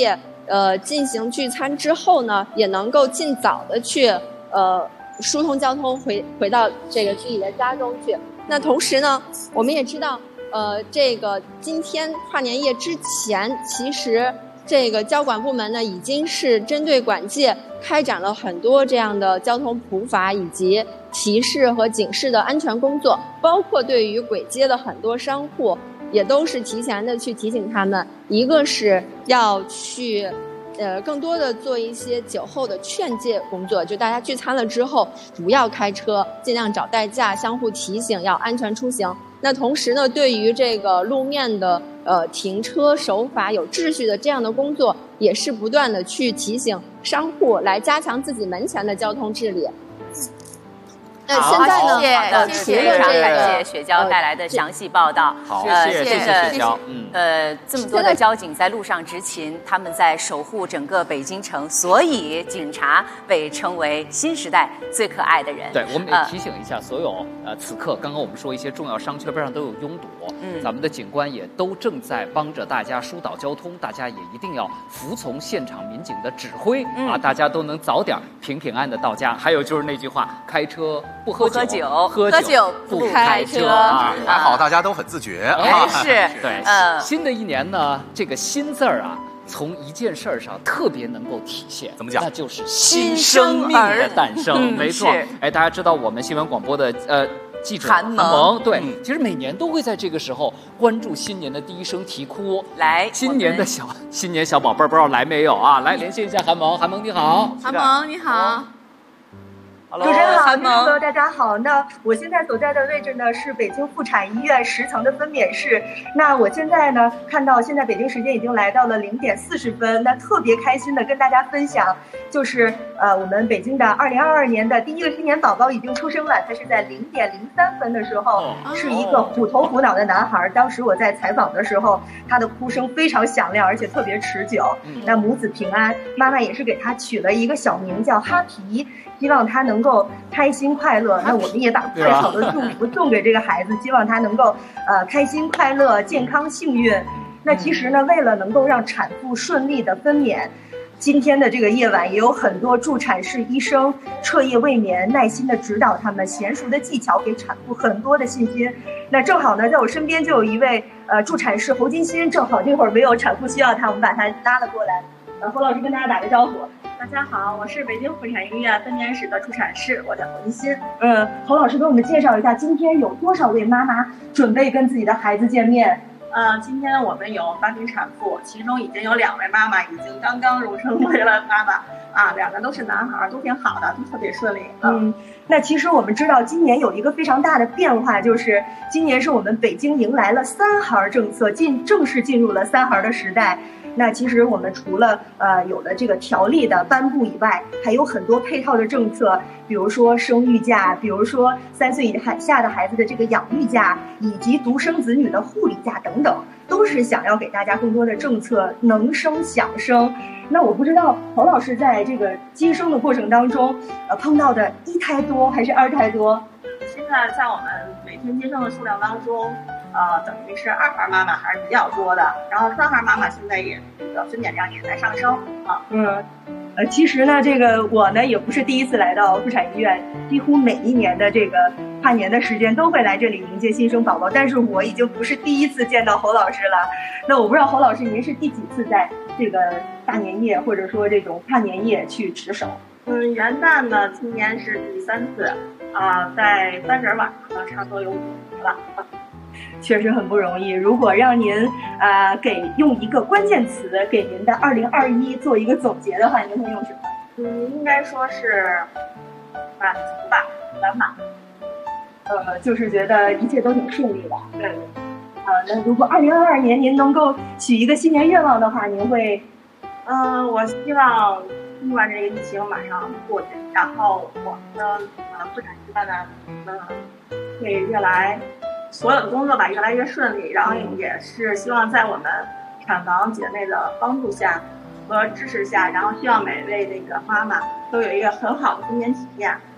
呃进行聚餐之后呢，也能够尽早的去呃疏通交通回回到这个自己的家中去。那同时呢，我们也知道，呃，这个今天跨年夜之前，其实这个交管部门呢已经是针对管界开展了很多这样的交通普法以及提示和警示的安全工作，包括对于轨街的很多商户，也都是提前的去提醒他们，一个是要去。呃，更多的做一些酒后的劝诫工作，就大家聚餐了之后不要开车，尽量找代驾，相互提醒要安全出行。那同时呢，对于这个路面的呃停车守法有秩序的这样的工作，也是不断的去提醒商户来加强自己门前的交通治理。那现在呢？ 呃，除了这个，感谢雪娇带来的详细报道。 好， 谢谢谢雪娇。嗯， 呃，这么多的交警在路上执勤，他们在守护整个北京城，所以警察被称为新时代最可爱的人。 对，我们也提醒一下所有呃，此刻刚刚我们说一些重要商圈边上都有拥堵，嗯，咱们的警官也都正在帮着大家疏导交通，大家也一定要服从现场民警的指挥、嗯、啊，大家都能早点平平安的到家。还有就是那句话，开车。不喝酒， 喝酒不开车啊！ 还好大家都很自觉。 哎， 是对。呃，新的一年呢，这个“新”字儿啊，从一件事儿上特别能够体现。 怎么讲？ 那就是新生命的诞生。没错。哎，大家知道我们新闻广播的呃记者韩萌， 对，其实每年都会在这个时候关注新年的第一声啼哭。 来， 新年的小新年小宝贝儿不知道来没有啊？来连线一下韩萌，韩萌你好。 韩萌你好。 主持人好，听众朋友大家好。那我现在所在的位置呢是北京妇产医院十层的分娩室。那我现在呢看到现在北京时间已经来到了零点四十分，那特别开心的跟大家分享，就是呃我们北京的二零二二年的第一个新年宝宝已经出生了，他是在零点零三分的时候，是一个虎头虎脑的男孩。当时我在采访的时候，他的哭声非常响亮，而且特别持久。那母子平安，妈妈也是给他取了一个小名叫哈皮。希望他能够开心快乐，那我们也把最好的祝福送给这个孩子，希望他能够呃开心快乐、健康幸运。那其实呢，为了能够让产妇顺利的分娩，今天的这个夜晚也有很多助产士医生彻夜未眠，耐心的指导他们娴熟的技巧，给产妇很多的信心。那正好呢，在我身边就有一位呃助产士侯金鑫，正好这会儿没有产妇需要他，我们把他拉了过来。呃，侯老师跟大家打个招呼。 大家好，我是北京妇产医院分娩室的助产士，我叫侯金鑫。 嗯，侯老师给我们介绍一下，今天有多少位妈妈准备跟自己的孩子见面？ 呃，今天我们有八名产妇，其中已经有两位妈妈已经刚刚荣升为了妈妈啊，两个都是男孩，都挺好的，都特别顺利。 嗯，那其实我们知道，今年有一个非常大的变化，就是今年是我们北京迎来了三孩政策，进正式进入了三孩的时代。那其实我们除了呃有了这个条例的颁布以外，还有很多配套的政策，比如说生育假，比如说三岁以下的孩子的这个养育假，以及独生子女的护理假等等，都是想要给大家更多的政策能生想生。那我不知道侯老师在这个接生的过程当中，呃碰到的一胎多还是二胎多？ 现在在我们每天接生的数量当中。呃，等于是二孩妈妈还是比较多的，然后三孩妈妈现在也这个分娩量也在上升啊。 嗯，呃，其实呢，这个我呢也不是第一次来到妇产医院，几乎每一年的这个跨年的时间都会来这里迎接新生宝宝，但是我已经不是第一次见到侯老师了。那我不知道侯老师您是第几次在这个大年夜或者说这种跨年夜去值守？ 嗯，元旦呢今年是第三次，啊、呃，在三十晚上呢差不多有五次了。 确实很不容易。如果让您呃给用一个关键词给您的二零二一做一个总结的话，您会用什么？ 嗯，应该说是满足吧，圆满。 呃，就是觉得一切都挺顺利的。对。呃，那如果二零二二年您能够许一个新年愿望的话，您会？ 嗯、呃，我希望新冠这个疫情马上过去，然后我们的呃妇产医院呢，嗯，会越来。所有的工作吧越来越顺利，然后也是希望在我们产房姐妹的帮助下和支持下，然后希望每位那个妈妈都有一个很好的分娩体验，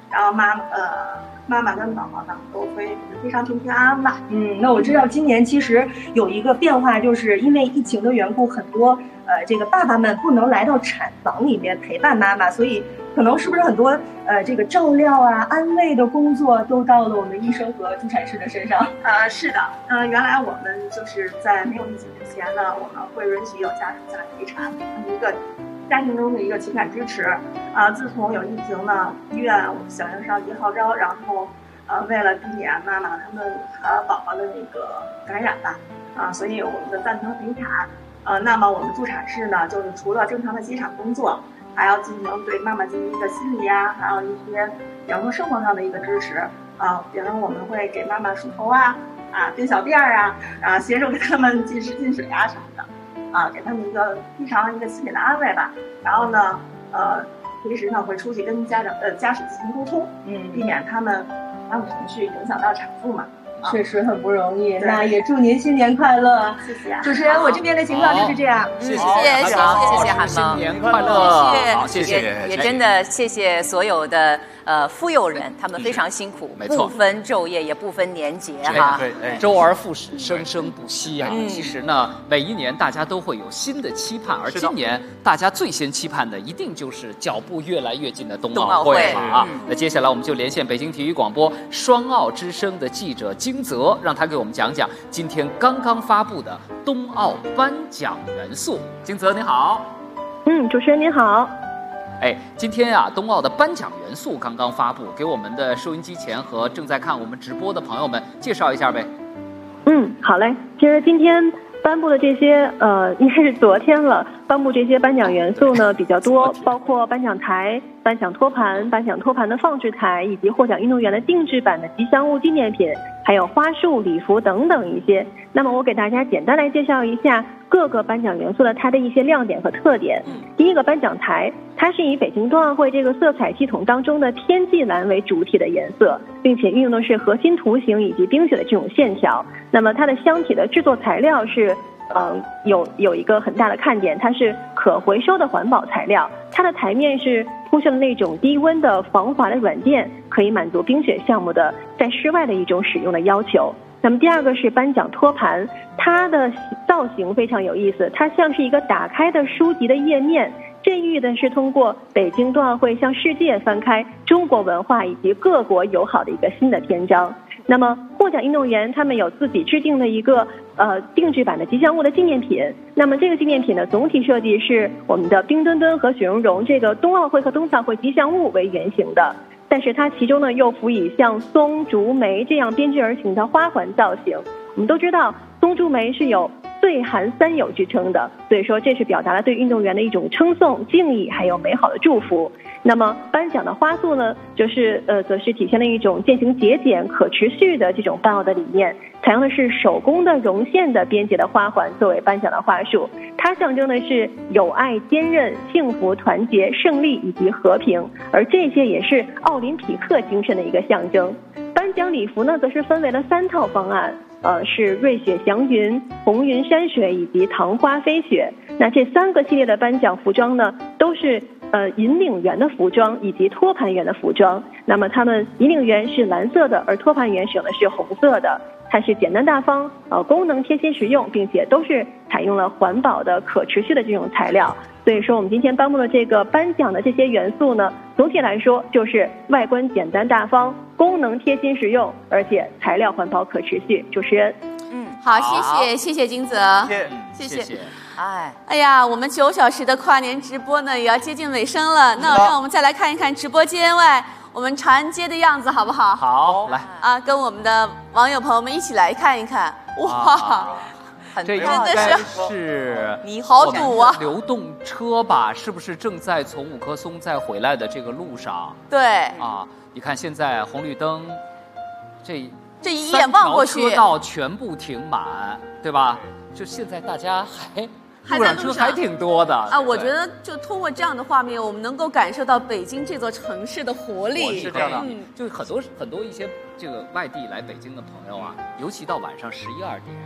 然后妈呃妈妈跟宝宝呢都会非常平平安安吧。 嗯，那我知道今年其实有一个变化，就是因为疫情的缘故，很多呃这个爸爸们不能来到产房里面陪伴妈妈，所以可能是不是很多呃这个照料啊、安慰的工作都到了我们医生和助产士的身上？ 呃，是的，呃，原来我们就是在没有疫情之前呢，我们会允许有家属下来陪产，一个家庭中的一个情感支持。啊、呃，自从有疫情呢，医院我们响应上级号召，然后呃为了避免妈妈他们和宝宝的那个感染吧，啊、呃，所以我们的暂停陪产。呃，那么我们助产士呢，就是除了正常的机场工作，还要进行对妈妈进行一个心理啊，还有一些比方说生活上的一个支持啊，比方说我们会给妈妈梳头啊，啊垫小垫儿啊，啊协助给他们进食进水啊什么的，啊给他们一个非常一个心理的安慰吧。然后呢，呃平时呢会出去跟家长呃家属进行沟通，嗯，避免他们发怒情绪影响到产妇嘛。 确实很不容易，那也祝您新年快乐！ 谢谢。 主持人，我这边的情况就是这样。 谢谢， 谢谢，谢谢韩萌， 新年快乐！好，谢谢。 也也真的谢谢所有的呃妇幼人，他们非常辛苦， 没错， 不分昼夜，也不分年节哈。 对，周而复始，生生不息啊。其实呢，每一年大家都会有新的期盼，而今年大家最先期盼的，一定就是脚步越来越近的冬奥会了啊。那接下来我们就连线北京体育广播双奥之声的记者金泽，让他给我们讲讲今天刚刚发布的冬奥颁奖元素。金泽你好。 嗯，主持人您好。 哎，今天啊，冬奥的颁奖元素刚刚发布，给我们的收音机前和正在看我们直播的朋友们介绍一下呗。 嗯，好嘞。其实今天颁布的这些，呃，应该是昨天了。颁布这些颁奖元素呢比较多，包括颁奖台、颁奖托盘、颁奖托盘的放置台，以及获奖运动员的定制版的吉祥物纪念品，还有花束、礼服等等一些。那么我给大家简单来介绍一下各个颁奖元素的它的一些亮点和特点。第一个颁奖台，它是以北京冬奥会这个色彩系统当中的天际蓝为主体的颜色，并且运用的是核心图形以及冰雪的这种线条。那么它的箱体的制作材料是呃，有有一个很大的看点，它是可回收的环保材料，它的台面是铺上了那种低温的防滑的软垫，可以满足冰雪项目的在室外的一种使用的要求。那么第二个是颁奖托盘，它的造型非常有意思，它像是一个打开的书籍的页面，这寓意的是通过北京冬奥会向世界翻开中国文化以及各国友好的一个新的篇章。那么获奖运动员他们有自己制定的一个呃定制版的吉祥物的纪念品，那么这个纪念品的总体设计是我们的冰墩墩和雪容融这个冬奥会和冬残会吉祥物为原型的，但是它其中呢又辅以像松竹梅这样编织而成的花环造型。我们都知道松竹梅是有岁寒三友之称的，所以说这是表达了对运动员的一种称颂、敬意还有美好的祝福。那么颁奖的花束呢，就是呃，则是体现了一种渐行节俭、可持续的这种办奥的理念，采用的是手工的绒线的编结的花环作为颁奖的花束，它象征的是友爱、坚韧、幸福、团结、胜利以及和平，而这些也是奥林匹克精神的一个象征。颁奖礼服呢，则是分为了三套方案。呃，是瑞雪祥云、红云山水以及桃花飞雪。那这三个系列的颁奖服装呢，都是呃引领员的服装以及托盘员的服装。那么他们引领员是蓝色的，而托盘员使用的是红色的。它是简单大方，呃，功能贴心实用，并且都是采用了环保的、可持续的这种材料。所以说，我们今天颁布的这个颁奖的这些元素呢，总体来说就是外观简单大方，功能贴心实用，而且材料环保可持续。主持人， 嗯，好，谢谢，谢谢金泽，谢谢，谢谢。 哎， 哎呀，我们九小时的跨年直播呢，也要接近尾声了。那让我们再来看一看直播间外我们长安街的样子，好不好？ 好，来啊，跟我们的网友朋友们一起来看一看。哇！ 这应该是你好堵啊！ 流动车吧，是不是正在从五棵松再回来的这个路上？ 对啊，你看现在红绿灯，这这一眼望过去， 车道全部停满，对吧？就现在大家还路上车还挺多的啊！我觉得就通过这样的画面，我们能够感受到北京这座城市的活力。 是这样的，嗯，就很多很多一些这个外地来北京的朋友啊，尤其到晚上十一二点。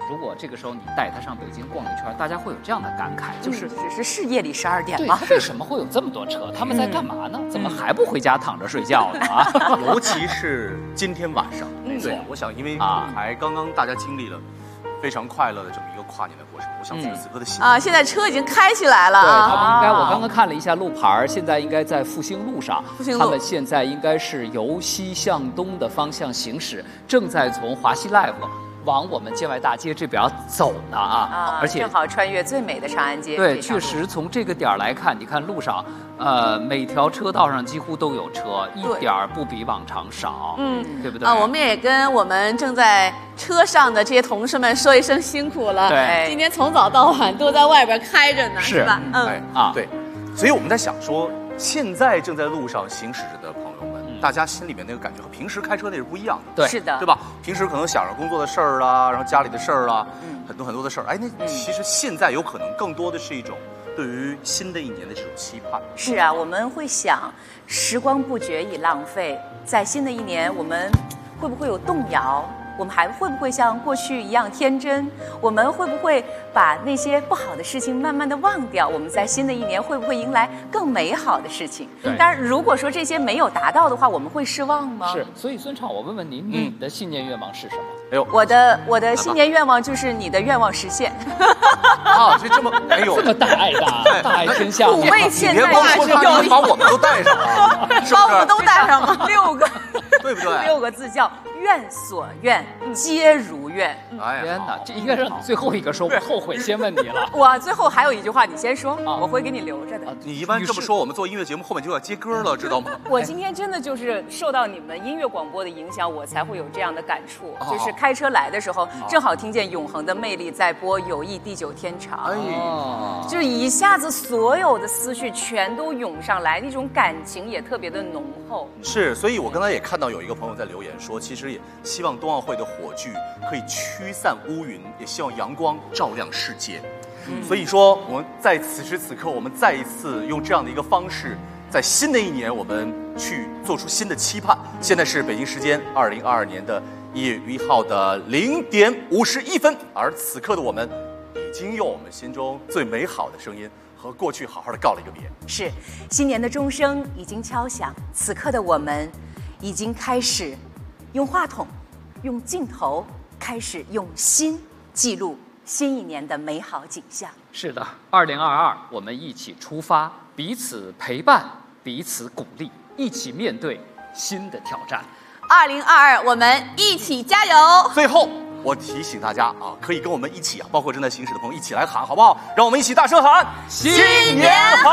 如果这个时候你带他上北京逛一圈，大家会有这样的感慨，就是、 嗯、只是是夜里十二点吗？ 为什么会有这么多车？他们在干嘛呢？嗯、怎么还不回家躺着睡觉呢？啊， 尤其是今天晚上， 嗯、 对，我想因为啊，还刚刚大家经历了非常快乐的这么一个跨年的过程，我想此时此刻的心、 嗯、啊，现在车已经开起来了对啊！ 他们应该，我刚刚看了一下路牌，现在应该在复兴路上。 复兴路， 他们现在应该是由西向东的方向行驶，正在从华西 Live 往我们建外大街这边走呢啊！ 啊， 而且正好穿越最美的长安街。 对，确实从这个点儿来看，你看路上，呃，每条车道上几乎都有车，一点儿不比往常少， 嗯， 对不对？ 啊，我们也跟我们正在车上的这些同事们说一声辛苦了。 对， 今天从早到晚都在外边开着呢，是, 是吧？ 嗯，哎啊，对，所以我们在想说，现在正在路上行驶着的朋友们。大家心里面那个感觉和平时开车那是不一样的， 对， 是的， 对吧？平时可能想着工作的事儿啦，然后家里的事儿啦，嗯，很多很多的事儿。哎，那其实现在有可能更多的是一种对于新的一年的这种期盼。 是啊，我们会想，时光不觉已浪费，在新的一年，我们会不会有动摇？我们还会不会像过去一样天真？我们会不会把那些不好的事情慢慢的忘掉？我们在新的一年会不会迎来更美好的事情？当然，如果说这些没有达到的话，我们会失望吗？ 是，所以孙畅，我问问您，你的信念愿望是什么？ 哎呦， 我的我的新年愿望就是你的愿望实现。 啊，就这么，哎呦， 这么大爱大，大爱天下。 五位现在是要把我们都带上啊， 把我们都带上吗？六个， 对不对？ 六个字叫愿所愿，皆如愿。 哎呀， 天哪，这应该让你最后一个说，我后悔先问你了。 我最后还有一句话，你先说，我会给你留着的。 你一般这么说，我们做音乐节目后面就要接歌了，知道吗？ 我今天真的就是受到你们音乐广播的影响，我才会有这样的感触。就是开车来的时候，正好听见《永恒的魅力》在播《友谊地久天长》，哎，就是一下子所有的思绪全都涌上来，那种感情也特别的浓厚。 是，所以我刚才也看到有一个朋友在留言说，其实也希望冬奥会的火炬可以驱散乌云，也希望阳光照亮世界。嗯、所以说，我们在此时此刻，我们再一次用这样的一个方式，在新的一年，我们去做出新的期盼。现在是北京时间二零二二年的一月一号的零点五十一分，而此刻的我们，已经用我们心中最美好的声音和过去好好的告了一个别。 是，新年的钟声已经敲响，此刻的我们，已经开始用话筒、用镜头，开始用心记录新一年的美好景象。 是的，二零二二，我们一起出发，彼此陪伴，彼此鼓励，一起面对新的挑战。 二零二二，我们一起加油！ 最后，我提醒大家啊，可以跟我们一起啊，包括正在行驶的朋友一起来喊，好不好？让我们一起大声喊： 新年好！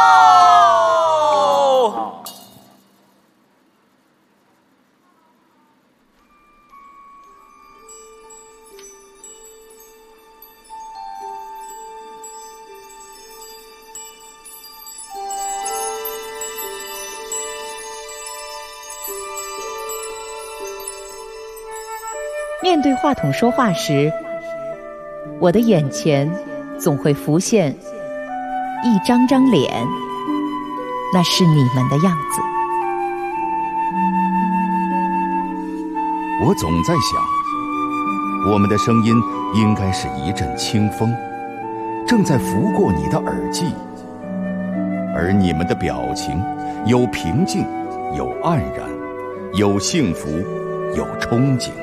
好。 面对话筒说话时，我的眼前总会浮现一张张脸，那是你们的样子。 我总在想，我们的声音应该是一阵清风，正在拂过你的耳际，而你们的表情有平静，有黯然，有幸福，有憧憬。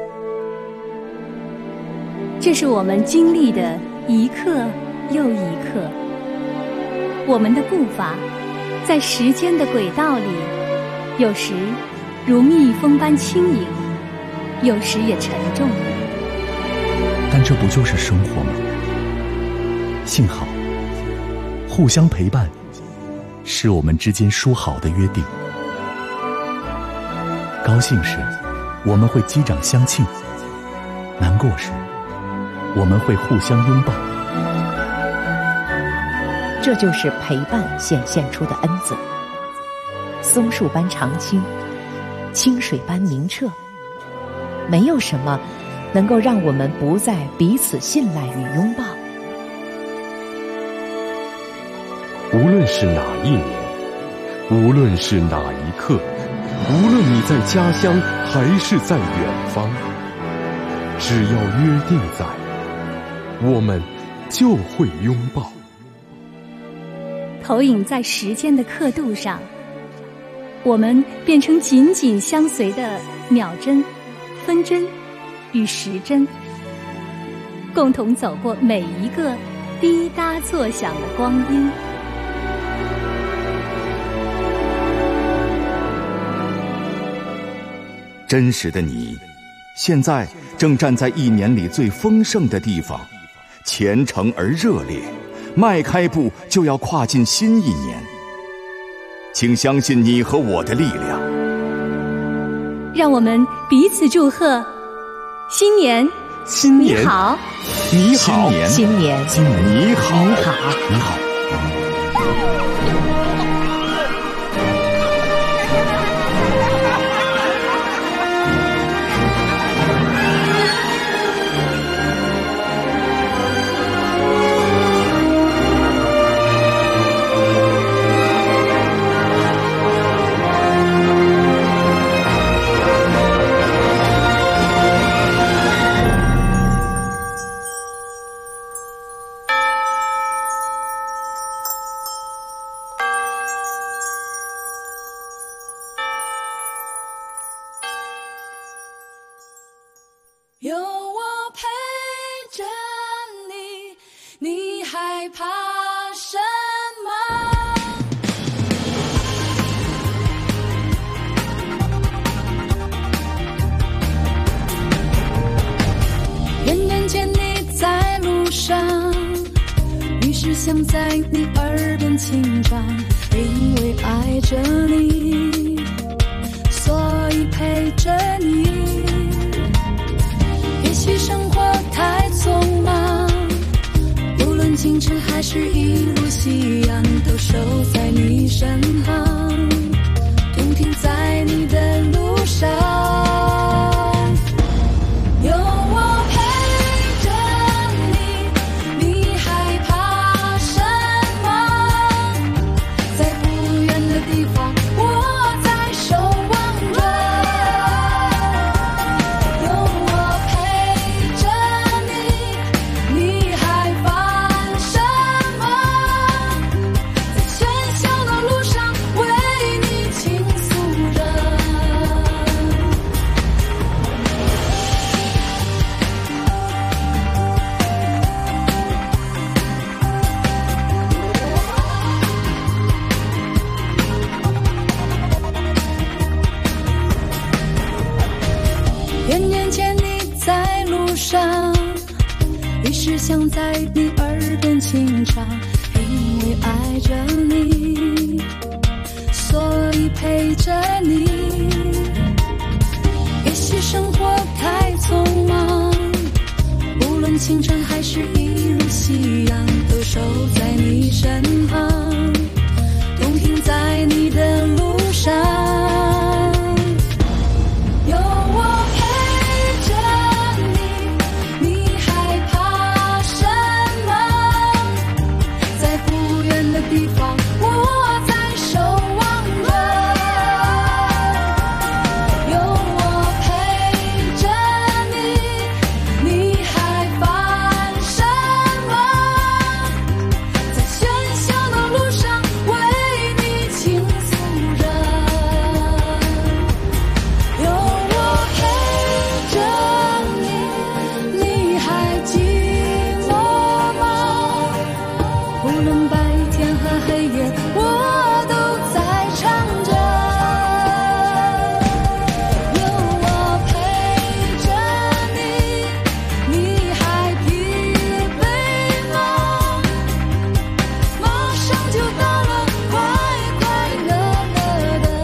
这是我们经历的一刻又一刻，我们的步伐在时间的轨道里，有时如蜜蜂般轻盈，有时也沉重。 但这不就是生活吗？幸好，互相陪伴是我们之间说好的约定。高兴时，我们会击掌相庆；难过时，我们会互相拥抱。 这就是陪伴显现出的恩泽，松树般长青，清水般明澈。没有什么能够让我们不再彼此信赖与拥抱。 无论是哪一年，无论是哪一刻，无论你在家乡还是在远方，只要约定在我们就会拥抱。 投影在时间的刻度上，我们变成紧紧相随的秒针、分针与时针，共同走过每一个滴答作响的光阴。 真实的你，现在正站在一年里最丰盛的地方，虔诚而热烈，迈开步就要跨进新一年。请相信你和我的力量。 让我们彼此祝贺，新年， 新年你好， 你好， 新年， 新年，你好， 你好， 你好。 有我陪着你，你害怕什么？远远见你在路上，于是想在你耳边轻唱，因为爱着你，所以陪着你。也许生活太匆忙，无论清晨还是一路夕阳，都守在你身旁，同停在你的路上。有我陪着你，你害怕什么？在不远的地方，我在守望着。远远见你在路上，于是想在你耳边轻唱，因为爱着你，所以陪着你。也许生活太匆忙，无论清晨还是一路夕阳，都守在你身旁，同停在你的路上。有我陪着你，你害怕什么？在不远的地方，我在守望着。有我陪着你，你害怕什么？在喧嚣的路上，为你倾诉着。有我陪着你，你还寂寞吗？无论白天和黑夜，我都在唱着。有我陪着你，你还疲惫吗？马上就到了，快快乐乐的。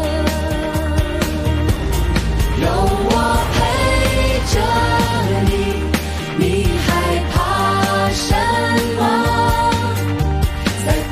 有我陪着你，你害怕什么？在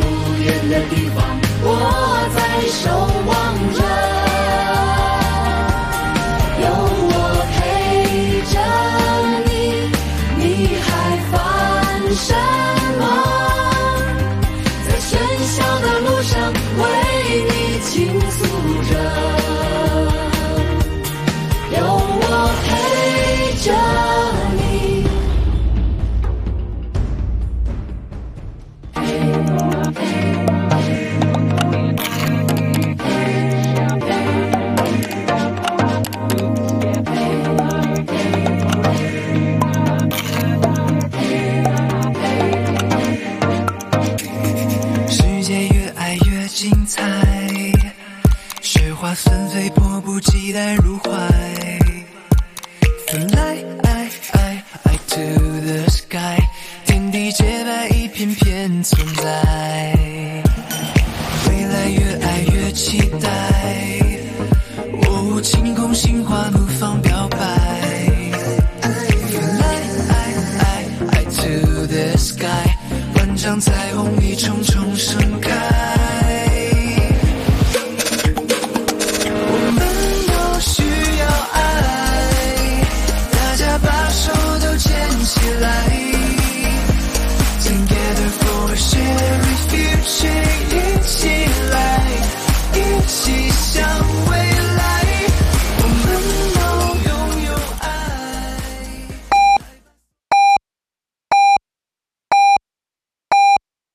纷飞，迫不及待入怀。Fly I I I to the sky， 天地洁白一片片存在，未来越爱越期待。哦，晴空心花怒放表白。Fly I I I to the sky， 万丈彩虹一重重盛开。